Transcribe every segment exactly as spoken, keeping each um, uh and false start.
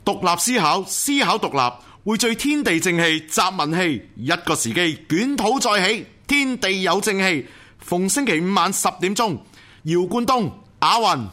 獨立思考，思考獨立，匯聚天地正氣，集文氣，一個時機，捲土再起，天地有正氣。逢星期五晚十點鐘，姚冠東、阿雲。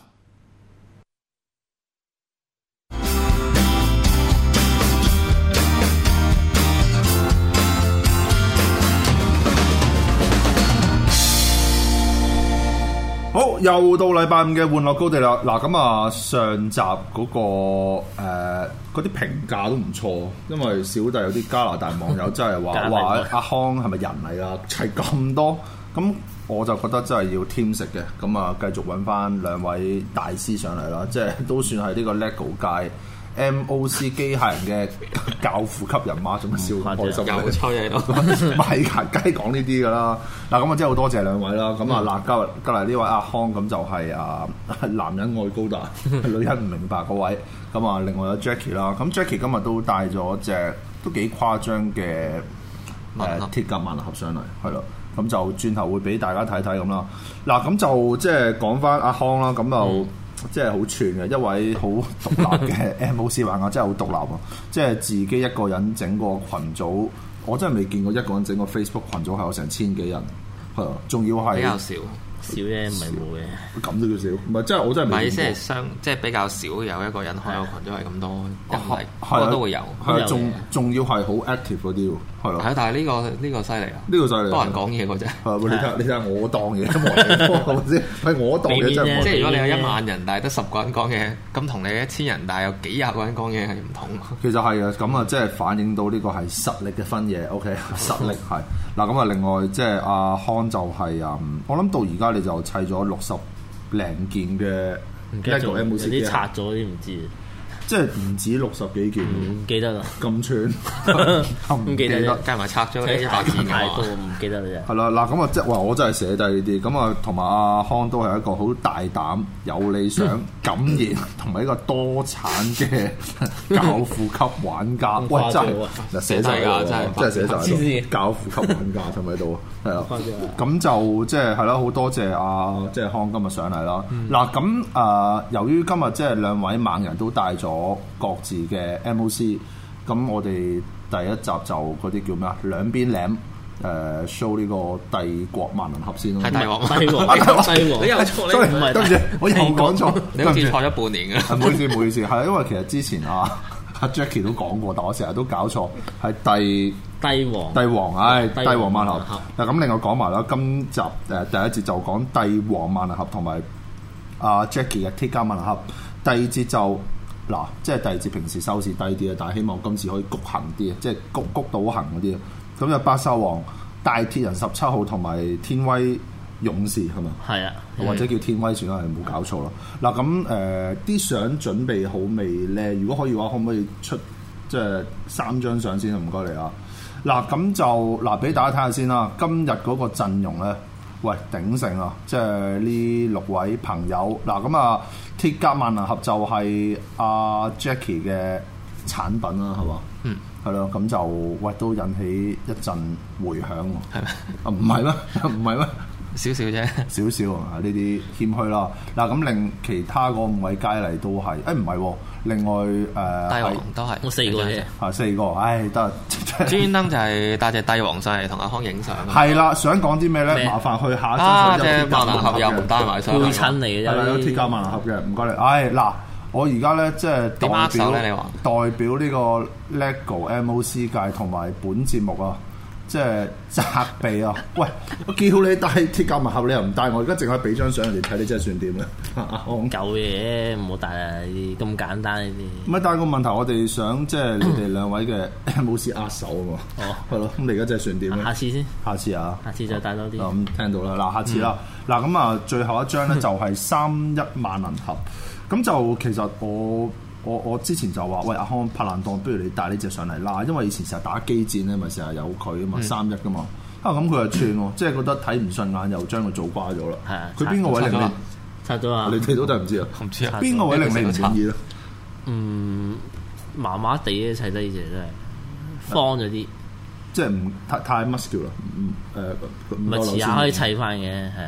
好，又到禮拜五嘅玩樂高地啦。嗱，咁啊，上集嗰、那個誒嗰啲評價都唔錯，因為小弟有啲加拿大網友真係話話阿康係咪人嚟啊？齊咁多，咁我就覺得真係要添食嘅。咁啊，繼續揾翻兩位大師上嚟啦，即係都算係呢個 LEGO 界 M O C 機械人嘅教父級人馬，仲笑咁開心嘅。 有吹嘢咯， 唔係㗎，梗係講呢啲㗎啦。嗱，咁啊，真係好多謝兩位啦。咁啊，嗱，今日今日呢位阿康咁就係啊，男人愛高達，女人唔明白嗰位。咁啊，另外有 Jackie 啦。咁 Jackie 今日都帶咗隻都幾誇張嘅誒鐵甲萬能俠上嚟，係咯。咁就轉頭會俾大家睇睇咁啦。嗱，咁就即係講翻阿康啦。咁就。嗯即係好串嘅一位好獨立嘅 M O C 玩家，真係好獨立啊！即係自己一個人整個群組，我真係未見過一個人整個 Facebook 群組係有成千幾人，係啊，仲要係比較少。少啫，唔係冇嘅。 咁都叫少，唔係真係我真係未見過。 唔係即係相，即係比較少有一個人開個群組係咁多，因為係個都會有。 係仲仲要係好 active 嗰啲喎，係咯。 係，但係呢個呢個犀利啊！ 呢個犀利， 多人講嘢嗰隻。 係你睇下，你睇下我當嘢，係咪先？係我當嘢真係。 即係如果你有一萬人，但係得十個人講嘢，咁同你一千人，但係有幾廿個人講嘢係唔同。 其實係啊，咁啊，即係反映到呢個係實力嘅分野。OK， 實力係嗱，咁啊，另外即係阿康就係啊，我諗到而家你就砌咗六十零件嘅 LEGO M O C 有啲拆咗啲唔知， 即係唔止六十幾件， 唔記得啦， 咁串， 唔記得， 加埋拆咗一百件太多，唔記得啦。 係啦，嗱咁啊，即係話我真係寫低呢啲，咁啊，同埋阿康都係一個好大膽、有理想、敢言，同埋一個多產嘅教父級玩家。喂，真係嗱寫晒㗎，真係真係寫晒喺度。教父級玩家係咪喺度啊？係啊，咁就即係係啦，好多謝阿即係康今日上嚟啦。嗱咁誒，由於今日即係兩位猛人都帶咗各自嘅 M O C， 咁我哋第一集就嗰啲叫咩啊？兩邊攬誒 show 呢個帝國萬能俠先咯。 係帝王， 帝王，帝王， 你又錯， 你唔係，對唔住，我又講錯， 你好似錯咗半年㗎。 唔好意思，唔好意思，係因為其實之前啊阿 Jackie 都講過，但我成日都搞錯，係帝帝王， 帝王，唉，帝王萬能俠。嗱咁，另外講埋啦，今集誒第一節就講帝王萬能俠同埋阿 Jackie 嘅鐵甲萬能俠，第二節就。嗱，即係第二節平時收視低啲啊，但係希望今次可以谷行啲啊，即係谷谷到行嗰啲啊。咁就百獸王、大鐵人十七號同埋天威勇士係嘛？係啊，或者叫天威算啦，係冇搞錯啦。嗱咁誒，啲相準備好未咧？如果可以嘅話，可唔可以出即係三張相先啊？唔該你啊。嗱咁就嗱俾大家睇下先啦。今日嗰個陣容咧，喂鼎盛啊！即係呢六位朋友嗱咁啊。鐵甲萬能俠就係阿 Jackie 嘅產品啦，係嘛？嗯，係咯，咁就喂都引起一陣迴響喎。係咩？啊唔係咩？唔係咩？ 少少啫， 少少啊！呢啲謙虛啦。嗱咁另其他嗰五位佳麗都係，誒唔係喎。另外誒， 帝王都係， 我四個啫， 係四個，唉得。 專登就係帶隻帝王上嚟同阿康影相。 係啦，想講啲咩咧？麻煩去下一張啊，隻萬能俠又唔帶埋相， 配襯嚟嘅啫。 係啦，有鐵甲萬能俠嘅，唔該你。唉嗱，我而家咧即係代表代表呢個 LEGO M O C 界同埋本節目啊。即係責備啊！喂，我叫你帶鐵甲萬能俠，你又唔帶我，而家淨係俾張相人哋睇，你真係算點咧？ 講舊嘢唔好帶啊！咁簡單呢啲。 唔係，但係個問題，我哋想即係你哋兩位嘅 M O C 握手啊嘛。哦，係咯，咁你而家真係算點咧？ 下次先， 下次啊， 下次再帶多啲。 咁、嗯、聽到啦，嗱，下次啦，嗱咁啊，最後一張咧就係三一萬能俠，咁就其實我。我我之前就話喂，阿康拍爛檔，不如你帶呢隻上嚟啦，因為以前成日打機戰咧，咪成日有佢啊嘛，三一噶嘛，啊咁佢又串喎，即係覺得睇唔順眼，又將佢做瓜咗啦。係啊，佢邊個位令你拆咗啊？ 你睇到真係唔知啊？ 唔知啊？ 邊個位令你唔滿意咧？ 嗯，麻麻地嘅砌低呢隻真係方咗啲， 即係唔太太 muscular 啦。唔誒， 唔係遲下可以砌翻嘅，係啊。 嗯，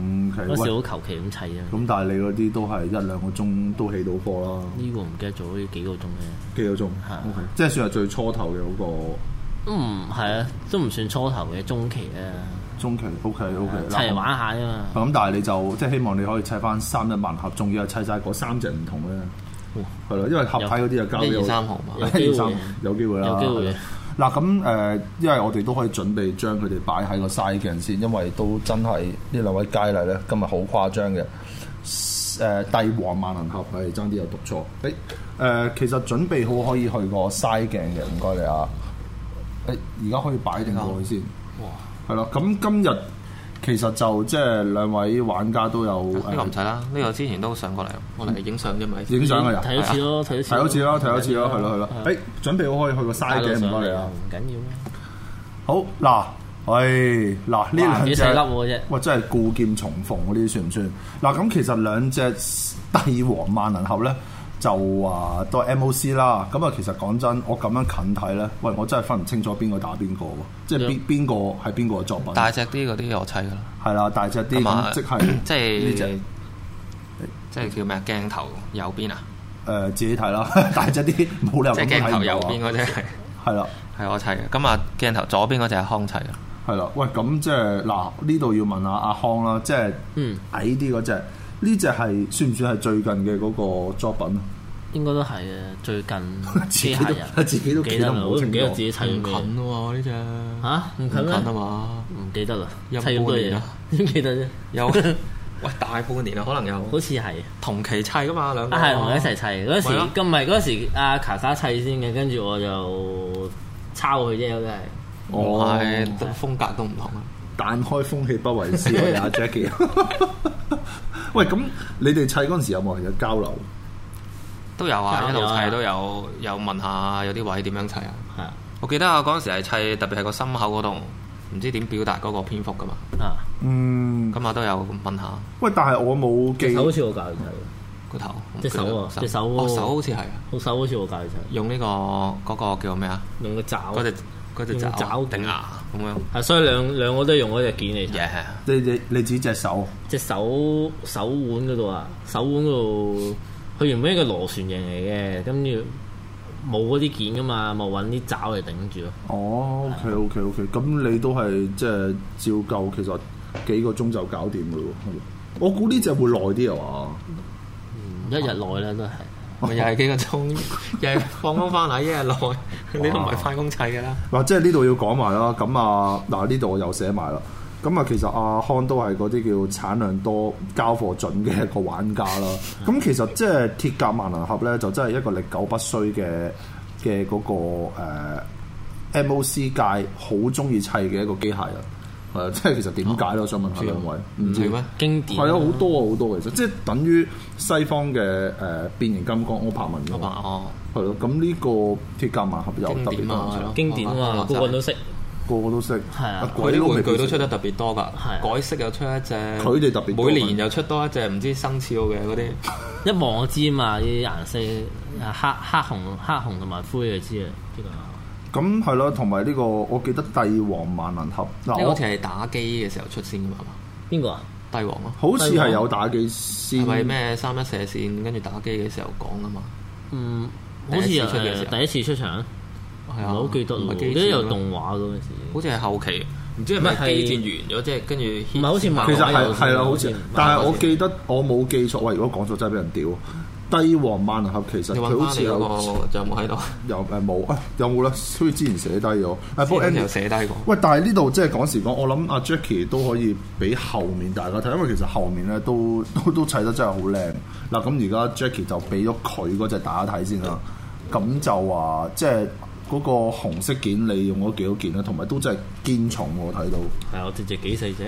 嗯， 嗰時好求其咁砌啊。 咁但係你嗰啲都係一兩個鐘都起到貨啦。 呢個唔記得咗，好似幾個鐘嘅。 幾個鐘係 ，OK，即係算係最初頭嘅嗰個。 都唔係啊，都唔算初頭嘅，中期啊。 中期 OK OK， 砌嚟玩下啫嘛。 咁但係你就即係希望你可以砌翻三一萬盒，仲要係砌晒嗰三隻唔同咧。係咯，因為合體嗰啲就交俾一二三號嘛， 有機會， 有機會啦。 有機會嘅。 嗱咁誒，因為我哋都可以準備將佢哋擺喺個嘥鏡先，因為都真係呢兩位佳麗咧，今日好誇張嘅。誒、呃，帝王萬能盒係爭啲有讀錯。誒、欸、誒、呃，其實準備好可以去個嘥鏡嘅，唔該你啊。誒，而家可以擺定過去先。哇！係咯，咁今日其實就即係兩位玩家都有。 呢個唔使啦，呢個之前都上過嚟，我嚟影相啫嘛。 影相嘅人睇多次咯，睇多次。 睇多次咯，睇多次咯，係咯係咯。誒，準備好可以去個嘥鏡，唔該你啊。 唔緊要咩？ 好嗱，喂嗱呢兩隻， 隻哇真係故劍重逢嗰啲算唔算？嗱咁其實兩隻帝王萬能盒咧，就話都係 M O C 啦。咁啊，其實講真，我咁樣近睇咧，喂，我真係分唔清楚邊個打邊個喎，即係邊邊個係邊個嘅作品。 大隻啲嗰啲我砌噶啦。 係啦，大隻啲咁即係即係呢隻， 即係叫咩？鏡頭右邊啊？ 誒，自己睇啦，大隻啲冇理由咁睇唔到啊。 即係鏡頭右邊嗰隻係。 係啦， 係我砌嘅。咁啊，鏡頭左邊嗰隻係康砌嘅。 係啦，喂，咁即係嗱，呢度要問下阿康啦，即係矮啲嗰隻，呢隻係算唔算係最近嘅嗰個作品啊？ 應該都係嘅，最近機械人， 自己都記得唔好清楚， 唔記得自己砌唔近喎呢隻嚇，唔近咩？ 啊嘛， 唔記得啦， 有砌咁多嘢，點記得啫？ 有喂大半年啦，可能有， 好似係同期砌噶嘛兩個， 啊係同佢一齊砌嗰時，咁唔係嗰時阿卡卡砌先嘅，跟住我就抄佢啫，真係。 哦，係風格都唔同啊！ 但開風氣不為師啊，阿 Jackie。喂，咁你哋砌嗰陣時有冇人有交流？ 都有啊，一路有砌都有有問下有啲位點樣砌啊？ 係啊， 我記得啊，嗰陣時係砌，特別係個心口嗰度，唔知點表達嗰個篇幅噶嘛。 啊， 嗯， 咁啊都有問下。 喂，但係我冇記， 手好似我教你砌個頭， 隻手啊，隻手哦手好似係啊， 個手好似我教你砌， 用呢個嗰個叫咩啊？ 用個爪， 嗰隻嗰隻爪定牙咁樣。 係，所以兩兩個都係用嗰隻件嚟砌。 嘢你你你指隻手， 隻手手腕嗰度啊，手腕嗰度，佢原本一個螺旋形嚟嘅，跟住冇嗰啲件噶嘛，咪揾啲爪嚟頂住咯。 哦，OK OK OK，咁你都係即係照舊，其實幾個鐘就搞掂噶咯喎。我估呢隻會耐啲啊嘛， 一日內咧都係。 咪又係幾個鐘，又係放工翻嚟一日內，你都唔係翻工砌㗎啦。 嗱，即係呢度要講埋啦。咁啊，嗱呢度我又寫埋啦。咁啊，其實阿康都係嗰啲叫產量多、交貨準嘅一個玩家啦。咁其實即係鐵甲萬能盒咧，就真係一個歷久不衰嘅嘅嗰個、呃、M O C 界好中意砌嘅一個機械人。係即係其實點解咧？我想問下兩位，唔知咩經典係啊，好多啊，好多其實，即係等於西方嘅誒、呃、變形金剛柯柏文咁啊。 哦， 係咯，咁呢個鐵甲萬盒又特別多人砌， 經典啊嘛，個個都識， 個個都識。 係啊， 嗰啲玩具都出得特別多㗎， 係改色又出一隻， 佢哋特別多每年又出多一隻唔知生肖嘅嗰啲。 一望我知啊嘛，呢啲顏色黑黑紅黑紅同埋灰就知啊，呢個。 咁係咯，同埋呢個我記得帝王萬能盒嗱， 呢個好似係打機嘅時候出先㗎嘛？ 邊個啊？ 帝王咯， 好似係有打機先， 係咪咩三一射線跟住打機嘅時候講㗎嘛？ 嗯，好似係第一次出場， 係啊， 好記得喎，記得有動畫嗰陣時， 好似係後期，唔知係咪機戰完咗即係跟住唔係好似漫其實係係啦，好似，但係我記得得我冇記錯，喂，如果講錯真係俾人屌。帝王萬能盒其實佢好似有， 就有冇喺度？ 有誒冇啊？有冇咧？好似之前寫低咗。誒，不過 Andy 又寫低過。 喂，但係呢度即係講時講，我諗阿 Jackie 都可以俾後面大家睇，因為其實後面咧都都都砌得真係好靚。嗱，咁而家 Jackie 就俾咗佢嗰隻大家睇先啦。咁就話即係嗰個紅色件，你用咗幾多件咧？同埋都真係堅重喎，睇到。 係我隻隻幾細隻。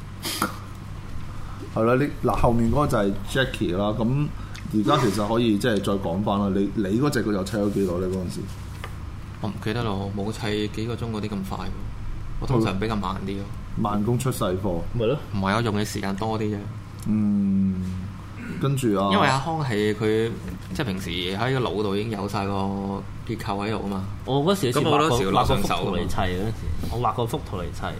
係啦，呢嗱後面嗰個就係 Jackie 啦，咁。而家其實可以即係再講翻啦，你你嗰隻佢又砌咗幾耐咧？嗰陣時我唔記得咯，冇砌幾個鐘嗰啲咁快，我通常比較慢啲咯。 慢工出細貨， 咪咯？ 唔係啊，用嘅時間多啲啫。 嗯，跟住啊， 因為阿康係佢即係平時喺個腦度已經有晒個結構喺度啊嘛。 我嗰時咁好多時畫個攞上手幅圖嚟砌嗰陣時，我畫個幅圖嚟砌。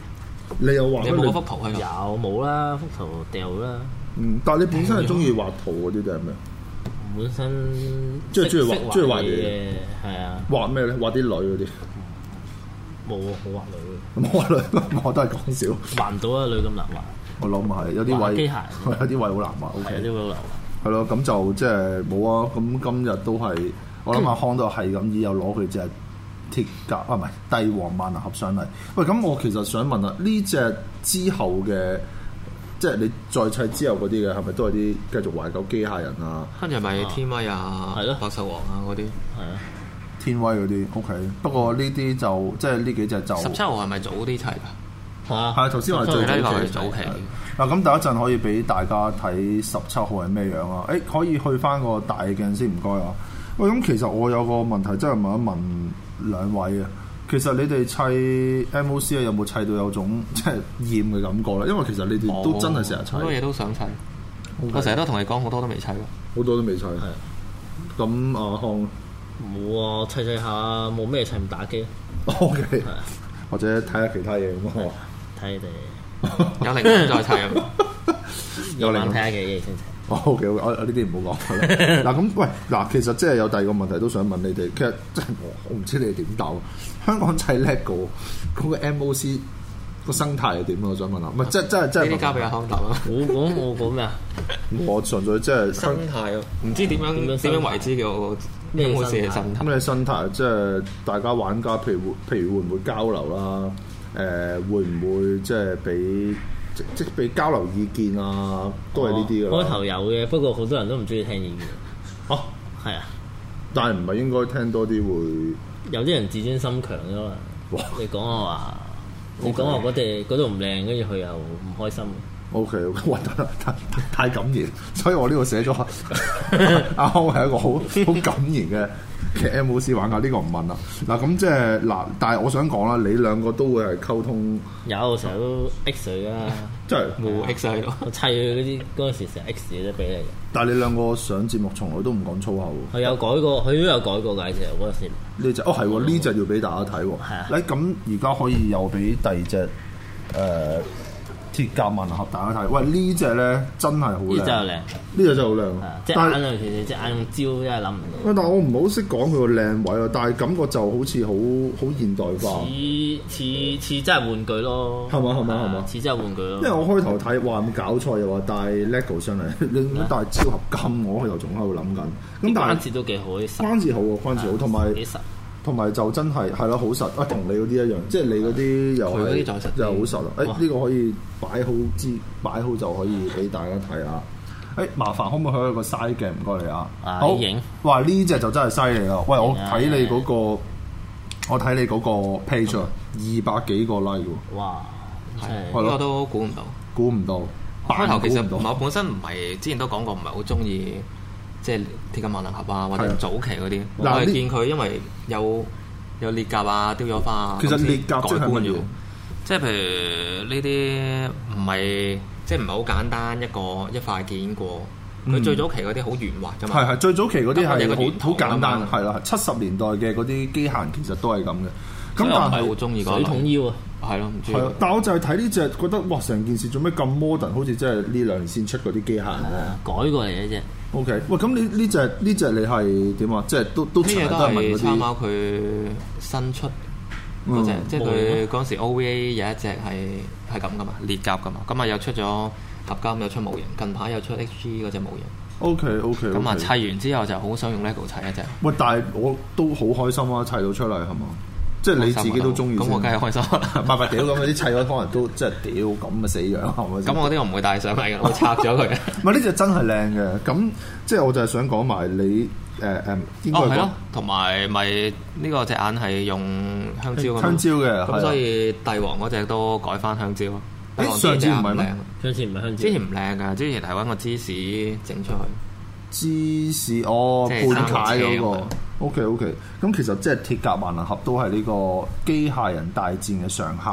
你有畫你有冇嗰幅圖喺度？ 有冇啦？幅圖掉啦。 嗯，但係你本身係中意畫圖嗰啲定係咩？ 本身即係中意畫識中意畫嘢嘢係啊， 畫咩咧？畫啲女嗰啲。 冇好畫女， 冇畫女，我都係講笑。 畫唔到啊女咁難畫。 我諗係有啲位畫機械， 有啲位好難畫。O 係 K， 有啲好難畫。 係咯，咁就即係冇啊。咁今日都係我諗阿康都係咁，以又攞佢隻鐵甲啊，唔係帝王萬能俠上嚟。喂，咁我其實想問啊，呢隻之後嘅即係你再砌之後嗰啲嘅，係咪都係啲繼續懷舊機械人啊？ 跟住係咪天威啊？ 係咯百獸王啊嗰啲。 係啊， 天威嗰啲 O K，不過呢啲就即係呢幾隻就十七號係咪早啲砌㗎？ 係啊， 係頭先話最呢個早期係早期。 嗱，咁第一陣可以俾大家睇十七號係咩樣啊？誒，可以去翻個大鏡先，唔該啊。喂，咁其實我有個問題，真係問一問兩位啊。其實你哋砌 M O C 啊，有冇砌到有種即係厭嘅感覺咧？因為其實你哋都真係成日砌， 好多嘢都想砌。 Okay. 我成日都同你講，好多都未砌咯。 好多都未砌。 係咁阿康冇啊，砌砌下冇咩砌唔打機， ，O K， 係啊， 或者睇下其他嘢咁啊。 睇你哋有靈感再砌啊！ 有靈感夜晚睇下幾嘢先砌。 O K，我我呢啲唔好講。嗱咁，喂，嗱，其實即係有第二個問題都想問你哋。其實即係我我唔知你哋點答。香港砌 LEGO 嗰個 M O C 個生態係點啊？我想問下。唔係，即係即係即係呢啲交俾阿康答啦。 我講我講咩啊？ 我純粹即係生態啊，唔知點樣點樣點樣為之叫咩好似係生態生態。 咁你生態即係大家玩家，譬如會譬如會唔會交流啦？誒、呃，會唔會即係俾即即俾交流意見啊？都係呢啲㗎啦。 開頭有嘅，不過好多人都唔中意聽意見。 哦， 係啊， 但係唔係應該聽多啲會？ 有啲人自尊心強㗎嘛。 哇你講我話，你 OK 講我嗰地嗰度唔靚，跟住佢又唔開心。 O K，哇！太太太感言，所以我呢度寫咗阿康係一個好好感言嘅嘅 M O C 玩家，呢、這個唔問啦。嗱咁即係嗱，但係我想講啦，你兩個都會係溝通， 有成日都 X 佢啦， 即係， 冇 X 喺度。 我砌佢嗰啲嗰陣時成日 X 嘢都俾你嘅。 但係你兩個上節目從來都唔講粗口喎。 佢有改過，佢都有改過㗎。其實嗰陣時呢只哦係喎，呢只要俾大家睇喎。 係啊誒咁而家可以又俾第二隻誒。呃鐵甲萬能俠大家睇，喂呢只咧真係好靚， 呢隻又靚， 呢只真係好靚。 即係但係眼啊，其實隻眼用焦真係諗唔到。 喂，但係我唔好識講佢個靚位啊，但係感覺就好似好好現代化。 似似似真係玩具咯， 係嘛係嘛係嘛似真係玩具咯。 因為我開頭睇話咁搞錯，又話帶 LEGO 上嚟，你唔帶超合金，我開頭仲喺度諗緊。咁但關係節都幾好，啲實關節好喎，關節好，同埋幾實。 同埋就真係係咯，好實啊，同你嗰啲一樣，即係你嗰啲又佢嗰係啲再實啲又好實啊！誒哇呢個可以擺好支擺好就可以俾大家睇下。誒麻煩可唔可以開一個 side 鏡？唔該你啊。 啊好影哇！呢只就真係犀利啦！喂，我睇你嗰個係啊我睇你嗰個 page 啊，二百幾個 like 喎， 哇！真係係咯呢個都估唔到。 估唔到。 開頭其實估唔到我本身唔係之前都講過，唔係好中意即係鐵甲萬能俠啊，或係啊者早期嗰啲。我嗱呢係見佢因為有有裂甲啊、雕咗花啊， 其實咁先裂甲即係改觀咗乜嘢。 即係譬如呢啲唔係即係唔係好簡單一個一塊件過。佢嗯最早期嗰啲好圓滑㗎嘛。 係係最早期嗰啲係有個圓好好簡單， 筒㗎嘛係啦，七十年代嘅嗰啲機械人其實都係咁嘅。咁所以我唔但係係好中意嗰水類桶腰啊！ 係咯，唔中意係啊，但我就係睇呢只，覺得哇，成件事做咩咁 modern，好似真係呢兩年先出嗰啲機械人喎。 改過嚟嘅啫。 O K，喂，咁你呢只呢只你係點啊？即係都都成日呢嘢都都係問嗰啲， 係參考佢新出嗰隻， 嗯即係佢嗰陣時 O V A 有一隻係係咁噶嘛，裂甲噶嘛，咁啊又出咗合金，又出模型，近排又出 H G 嗰隻模型， O K O K， 咁啊砌完之後就好想用 LEGO 砌一隻， 喂，但係我都好開心啊！砌到出嚟係嘛？即係你自己都中意先， 咁我梗係開心啦。 唔係唔係屌咁嗰啲砌嗰可能都即係屌咁嘅死樣係咪先？ 咁我啲我唔會帶上嚟嘅，我會拆咗佢。 唔係呢只真係靚嘅，咁即係我就係想講埋你誒誒應該講哦係咯，同埋咪呢個隻眼係用香蕉㗎嘛香蕉嘅，係啊咁所以帝王嗰隻都改翻香蕉咯。帝王誒上次唔係咩隻眼上次唔係香蕉， 之前唔靚㗎，之前係揾個芝士整出去。 芝士哦， 即係半解嗰三個個車 O K O K，咁其實即係鐵甲萬能俠都係呢個機械人大戰嘅常客。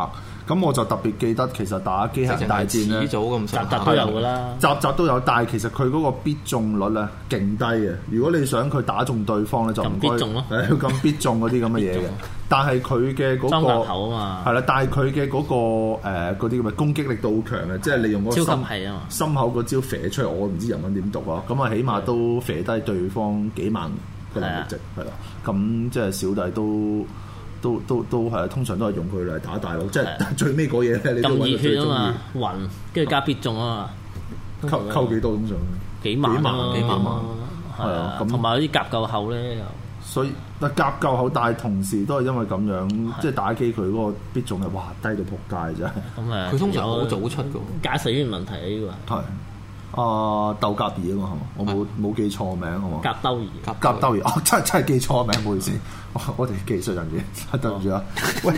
咁我就特別記得其實打機械人大戰咧， 始祖咁集上下集都有㗎啦。 集集都有，但係其實佢嗰個必中率咧勁低嘅。如果你想佢打中對方咧，就唔該咁必中咯係要咁必中嗰啲咁嘅嘢嘅。但係佢嘅嗰裝個甲頭啊嘛， 係啦，但係佢嘅嗰個誒嗰啲咁嘅攻擊力都好強嘅，即係你用嗰個超心級係啊嘛， 心口嗰招射出嚟，我唔知日文點讀啊。咁啊，起碼都射低對方幾萬嘅能力值係啦。咁即係小弟都。都都都係，通常都係用佢嚟打大佬，即係最尾嗰嘢咧，你都咁熱揾到最中血啊嘛， 意。 暈跟住加必中啊嘛， 溝溝幾多通常？ 幾萬幾萬啊幾萬係啊， 咁同埋啲夾夠厚咧又。 所以但夾夠好，但係同時都係因為咁樣，即係打機佢嗰個必中係哇低到撲街真係。 咁誒， 佢通常好早出㗎喎。 駕駛員問題啊呢個係。 係啊，鬥甲兒啊嘛，係嘛？我冇冇記錯名係嘛？ 甲兜兒。 甲兜兒，哦真係真係記錯名，唔好意思，我哋技術人員對唔住啊。喂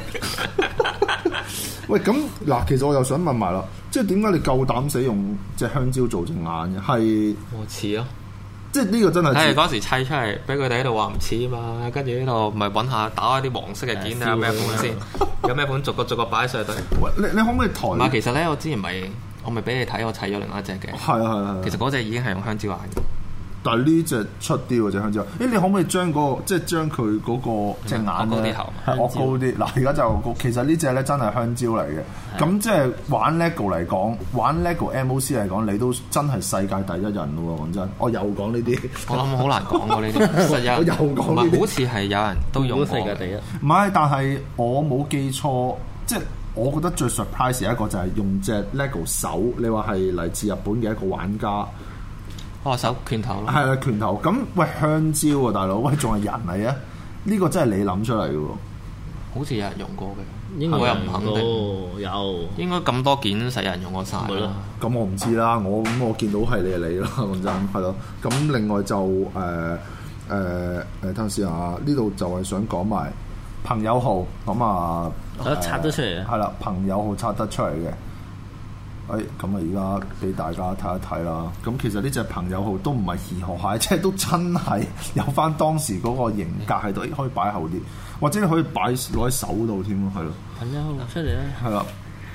喂，咁嗱，其實我又想問埋啦，即係點解你夠膽死用隻香蕉做隻眼嘅？係我似咯， 即係呢個真係睇嚟嗰時砌出嚟，俾佢哋喺度話唔似啊嘛，跟住呢度咪揾下打開啲黃色嘅件啊，有咩款先？有咩款逐個逐個擺上去。 喂，你你可唔可以抬？ 唔係，其實咧，我之前咪我咪俾你睇，我砌咗另外一隻嘅。 係啊係啊係。 其實嗰隻已經係用香蕉眼嘅。 但係呢隻出啲喎隻香蕉，誒你可唔可以將嗰個即係將佢嗰個隻眼咧係惡高啲？嗱而家就高，其實呢隻咧真係香蕉嚟嘅。咁即係玩 LEGO 嚟講，玩 LEGO M O C 嚟講，你都真係世界第一人咯喎！講真，我又講呢啲， 我諗好難講喎呢啲。實有我又講呢啲， 好似係有人都用過世界第一。 唔係，但係我冇記錯，即係我覺得最 surprise 一個就係用隻 LEGO 手，你話係嚟自日本嘅一個玩家。 哦，手拳頭咯， 係啦，拳頭咁喂香蕉啊，大佬，喂仲係人嚟啊？呢、這個真係你諗出嚟嘅喎， 好似有人用過嘅， 應該我又唔肯定， 有應該咁多件實有人用過晒啦。 咁我唔知啦，我咁我見到係你係你啦，講真係咯。咁另外就誒誒誒，睇下先啊，呢度就係想講埋朋友號咁啊， 我拆得出嚟嘅， 係啦，朋友號拆得出嚟嘅。誒咁啊！而家俾大家睇一睇啦。咁其實呢隻朋友號都唔係兒河蟹，即係都真係有翻當時嗰個型格喺度，可以擺後啲，或者你可以擺攞喺手度添咯，係咯。 朋友號出嚟咧， 係啦，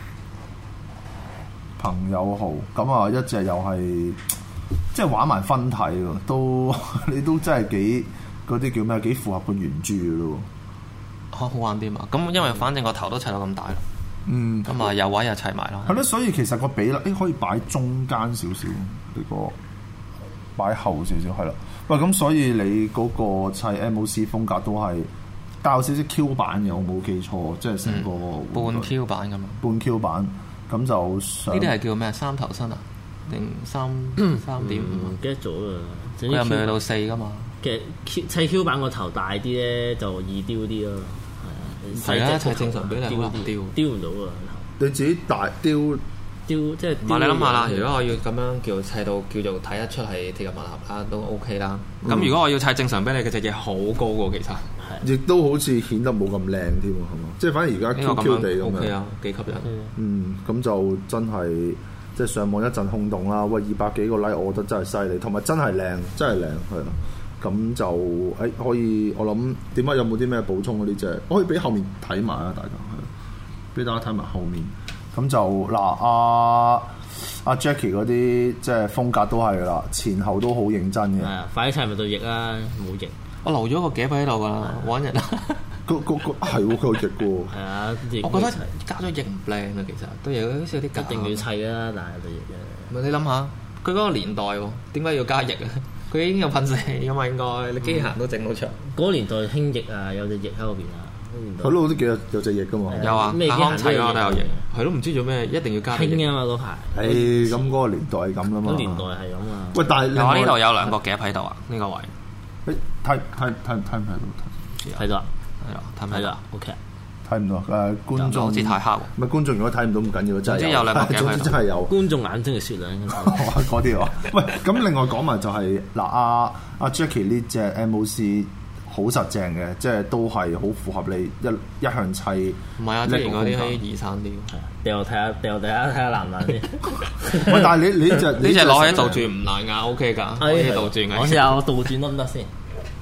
朋友號咁啊，一隻又係即係玩埋分體喎，都你都真係幾嗰啲叫咩？幾符合個原著嘅咯。 嚇、啊、好玩啲嘛？咁因為反正個頭都砌到咁大咯。 嗯， 咁啊有位又砌埋啦。 係咯，所以其實個比例誒可以擺中間少少，呢個擺後少少係啦。喂，咁所以你嗰個砌 M O C 風格都係帶有少少 Q 版嘅，我冇記錯，即係成個、 嗯、半 Q 版咁啊。 半 Q 版咁就呢啲係叫咩？三頭身啊？定三三點五？ 唔記得咗啦。 佢又未去到四噶嘛？ 其實 Q 砌 Q 版個頭大啲咧，就易雕啲咯。 係啊，砌正常比例好難雕， 雕唔到啊！ 你自己大雕雕即係唔係你諗下啦，如果我要咁樣叫砌到叫做睇得出係鐵甲萬能俠啦，都 OK 啦。咁、嗯、如果我要砌正常比例嘅隻嘢好高喎，其實亦都好似顯得冇咁靚添喎，係嘛？即係反而而家 Q Q 地咁樣 OK 啊，幾吸引。 嗯，咁就真係即係上網一陣轟動啦！喂，二百幾個 like， 我覺得真係犀利，同埋真係靚，真係靚，係啦。咁就誒、欸、可以，我諗點解有冇啲咩補充嗰啲啫？我可以俾後面睇埋啊，大家係俾大家睇埋後面。咁就嗱，阿阿 Jackie 嗰啲即係風格都係啦，前後都好認真嘅。 係啊，快啲砌咪對翼啦，冇翼。 我留咗個夾喺度㗎啦，玩人啊！ 個個個係喎，佢有翼喎。 係啊， 我覺得加咗翼唔靚啊，其實對翼好似有啲一定要砌啦，但係對翼嘅。 唔係你諗下，佢嗰個年代喎，點解要加翼啊？佢已經有噴射㗎嘛，應該你機械都整到出。 嗰個年代興翼啊，有隻翼喺嗰邊啊。 佢都好似幾有有隻翼㗎嘛。 有啊，咩機械砌咯都有翼。係咯，唔知做咩一定要加翼。 興啊嘛嗰排。 誒，咁嗰個年代係咁啦嘛。 嗰年代係咁啊。 喂，但係另外呢度有兩個夾喺度啊，呢個位。 誒，睇睇睇睇唔睇到？ 睇到啊， 係啊，睇唔睇到 ？OK。睇唔到誒，觀眾好似太黑喎。 唔係觀眾，如果睇唔到唔緊要，真係總之有兩個夾喺度。 總之真係有。 觀眾眼睛係雪亮嗰啲喎。喂，咁另外講埋就係嗱，阿阿 Jackie 呢隻 M O C 好實淨嘅，即係都係好符合你一一向砌。 唔係啊，之前嗰啲可以易散啲。係啊， 掉睇下，掉睇下睇下難唔難先。 喂，但係你你呢隻呢隻攞喺倒轉唔難㗎，OK 㗎，可以倒轉嘅。 我試下我倒轉得唔得先？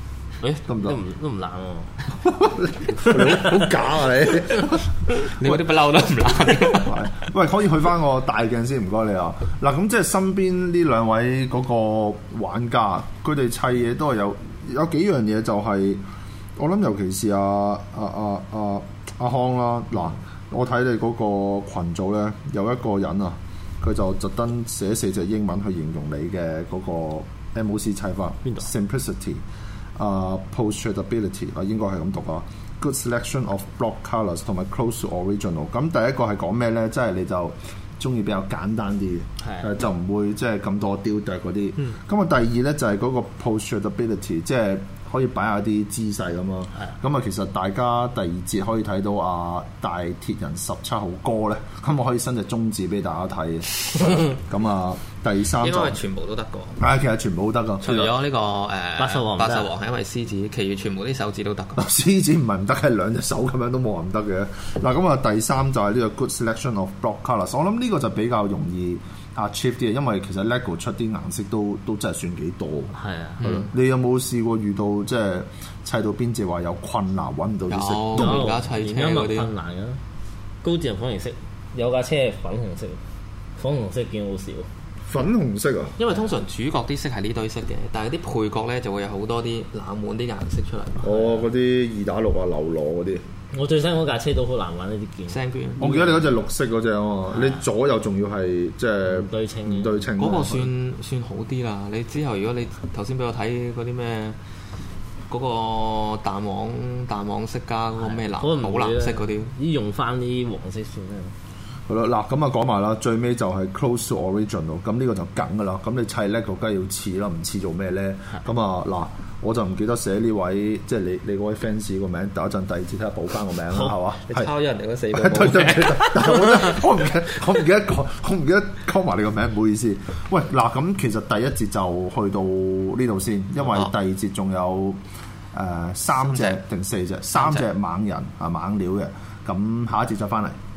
誒得唔得都唔都唔冷喎。 好假啊你！ 你嗰啲不嬲都唔冷。 喂，可以去翻個大鏡先，唔該你啊。嗱，咁即係身邊呢兩位嗰個玩家，佢哋砌嘢都係有有幾樣嘢，就係我諗，尤其是阿阿阿阿阿康啦。嗱，我睇你嗰個羣組咧，有一個人啊，佢就特登寫四隻英文去形容你嘅嗰個 M O C 砌法 ，simplicity。啊、uh, ，post-tradability 啊，應該係咁讀啊。Good selection of block colours 同埋 close to original。咁第一個係講咩咧？即係你就中意比較簡單啲嘅，誒就唔會即係咁多雕琢嗰啲。咁啊、嗯，第二咧就係嗰個 post-tradability，即係可以擺下啲姿勢咁咯。咁啊，其實大家第二節可以睇到啊大鐵人十七號哥咧，咁我可以伸隻中指俾大家睇嘅。咁啊，第三就應該係全部都得㗎。 係，其實全部都得㗎。 除咗呢個誒百獸王， 百獸王係因為獅子，其餘全部啲手指都得㗎。 獅子唔係唔得，係兩隻手咁樣都冇話唔得嘅。嗱，咁啊，第三就係呢個 good selection of block colours。我諗呢個就比較容易 achieve 啲，因為其實 LEGO 出啲顏色都都真係算幾多。係啊， 係咯。你有冇試過遇到即係砌到邊隻話有困難揾唔到啲色？ 有而家砌車嗰啲困難㗎。高智能粉紅色有架車係粉紅色，粉紅色見好少。 粉紅色啊！ 因為通常主角啲色係呢堆色嘅，但係啲配角咧就會有好多啲冷門啲顏色出嚟。 哦，嗰啲二打六啊、流羅嗰啲。 我最新嗰架車都好難揾呢啲件。 我記得你嗰隻綠色嗰隻啊嘛，你左右仲要係即係唔對稱， 唔對稱。 嗰個算算好啲啦。你之後如果你頭先俾我睇嗰啲咩嗰個淡黃淡黃色加嗰個咩藍寶藍色嗰啲， 依用翻啲黃色算啦。 好啦，嗱咁啊講埋啦，最尾就係 close to original， 咁呢個就梗噶啦。咁你砌 LEGO 梗係要似啦，唔似做咩咧？咁啊嗱，我就唔記得寫呢位即係你你嗰位 fans 個名，等一陣第二次睇下補翻個名啦，係嘛？ 你抄咗人哋嗰四個。 對對對，但係我真係我唔記得，我唔記得講，我唔記得講埋你個名，唔好意思。喂，嗱咁其實第一節就去到呢度先，因為第二節仲有誒、呃、三隻定四隻，三隻猛人啊猛料嘅，咁下一節再翻嚟。